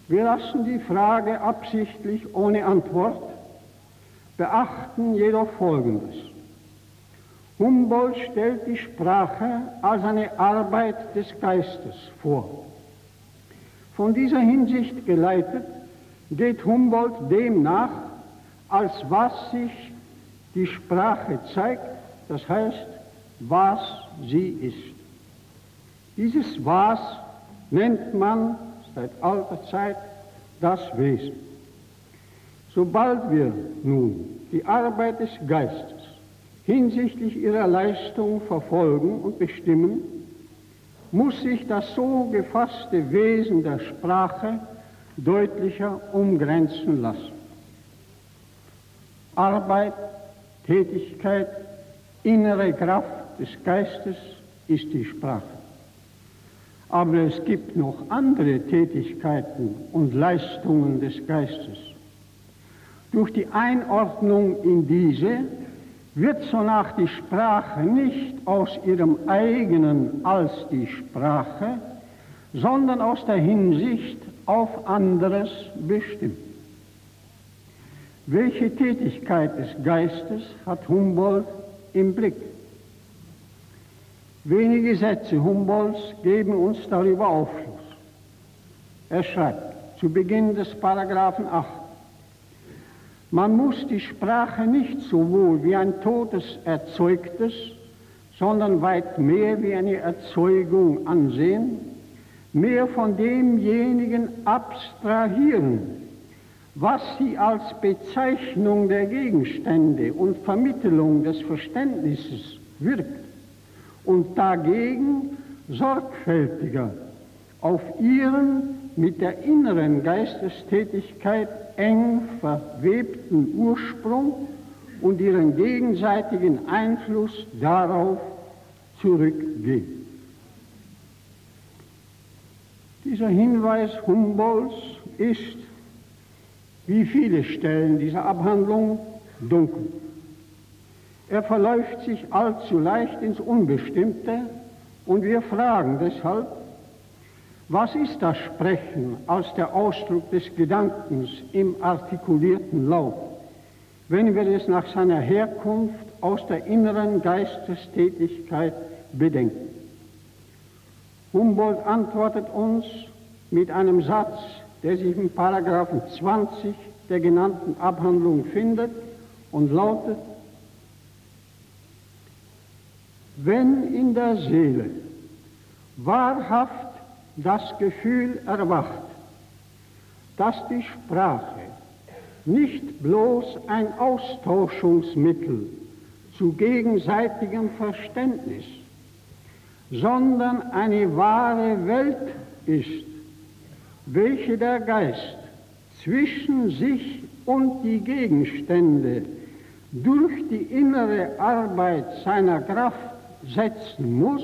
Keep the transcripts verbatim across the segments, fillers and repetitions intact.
Wir lassen die Frage absichtlich ohne Antwort, beachten jedoch Folgendes. Humboldt stellt die Sprache als eine Arbeit des Geistes vor. Von dieser Hinsicht geleitet geht Humboldt dem nach, als was sich die Sprache zeigt, das heißt, was sie ist. Dieses Was nennt man seit alter Zeit das Wesen. Sobald wir nun die Arbeit des Geistes hinsichtlich ihrer Leistung verfolgen und bestimmen, muss sich das so gefasste Wesen der Sprache deutlicher umgrenzen lassen. Arbeit, Tätigkeit, innere Kraft des Geistes ist die Sprache. Aber es gibt noch andere Tätigkeiten und Leistungen des Geistes. Durch die Einordnung in diese wird sonach die Sprache nicht aus ihrem eigenen als die Sprache, sondern aus der Hinsicht auf anderes bestimmt. Welche Tätigkeit des Geistes hat Humboldt im Blick? Wenige Sätze Humboldts geben uns darüber Aufschluss. Er schreibt zu Beginn des Paragraphen acht, man muss die Sprache nicht sowohl wie ein totes, erzeugtes, sondern weit mehr wie eine Erzeugung ansehen, mehr von demjenigen abstrahieren, was sie als Bezeichnung der Gegenstände und Vermittlung des Verständnisses wirkt, und dagegen sorgfältiger auf ihren mit der inneren Geistestätigkeit eng verwebten Ursprung und ihren gegenseitigen Einfluss darauf zurückgehen. Dieser Hinweis Humboldts ist, wie viele Stellen dieser Abhandlung, dunkel. Er verläuft sich allzu leicht ins Unbestimmte und wir fragen deshalb, was ist das Sprechen als der Ausdruck des Gedankens im artikulierten Laut, wenn wir es nach seiner Herkunft aus der inneren Geistestätigkeit bedenken? Humboldt antwortet uns mit einem Satz, der sich im Paragraphen zwanzig der genannten Abhandlung findet und lautet: Wenn in der Seele wahrhaft das Gefühl erwacht, dass die Sprache nicht bloß ein Austauschungsmittel zu gegenseitigem Verständnis, sondern eine wahre Welt ist, welche der Geist zwischen sich und die Gegenstände durch die innere Arbeit seiner Kraft setzen muss,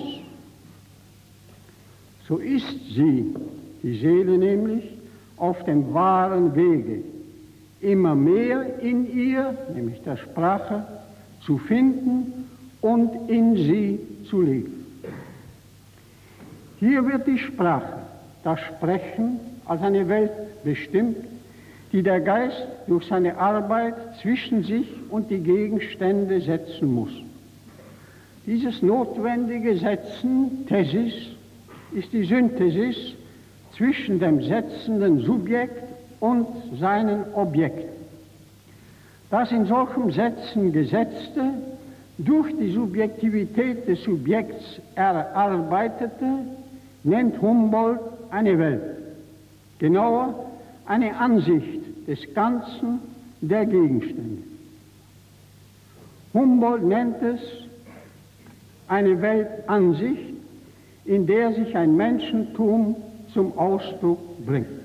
so ist sie, die Seele nämlich, auf dem wahren Wege, immer mehr in ihr, nämlich der Sprache, zu finden und in sie zu leben. Hier wird die Sprache, das Sprechen, als eine Welt bestimmt, die der Geist durch seine Arbeit zwischen sich und die Gegenstände setzen muss. Dieses notwendige Setzen, Thesis, ist die Synthesis zwischen dem setzenden Subjekt und seinen Objekten. Das in solchem Setzen Gesetzte, durch die Subjektivität des Subjekts erarbeitete, nennt Humboldt eine Welt, genauer eine Ansicht des Ganzen der Gegenstände. Humboldt nennt es eine Weltansicht, in der sich ein Menschentum zum Ausdruck bringt.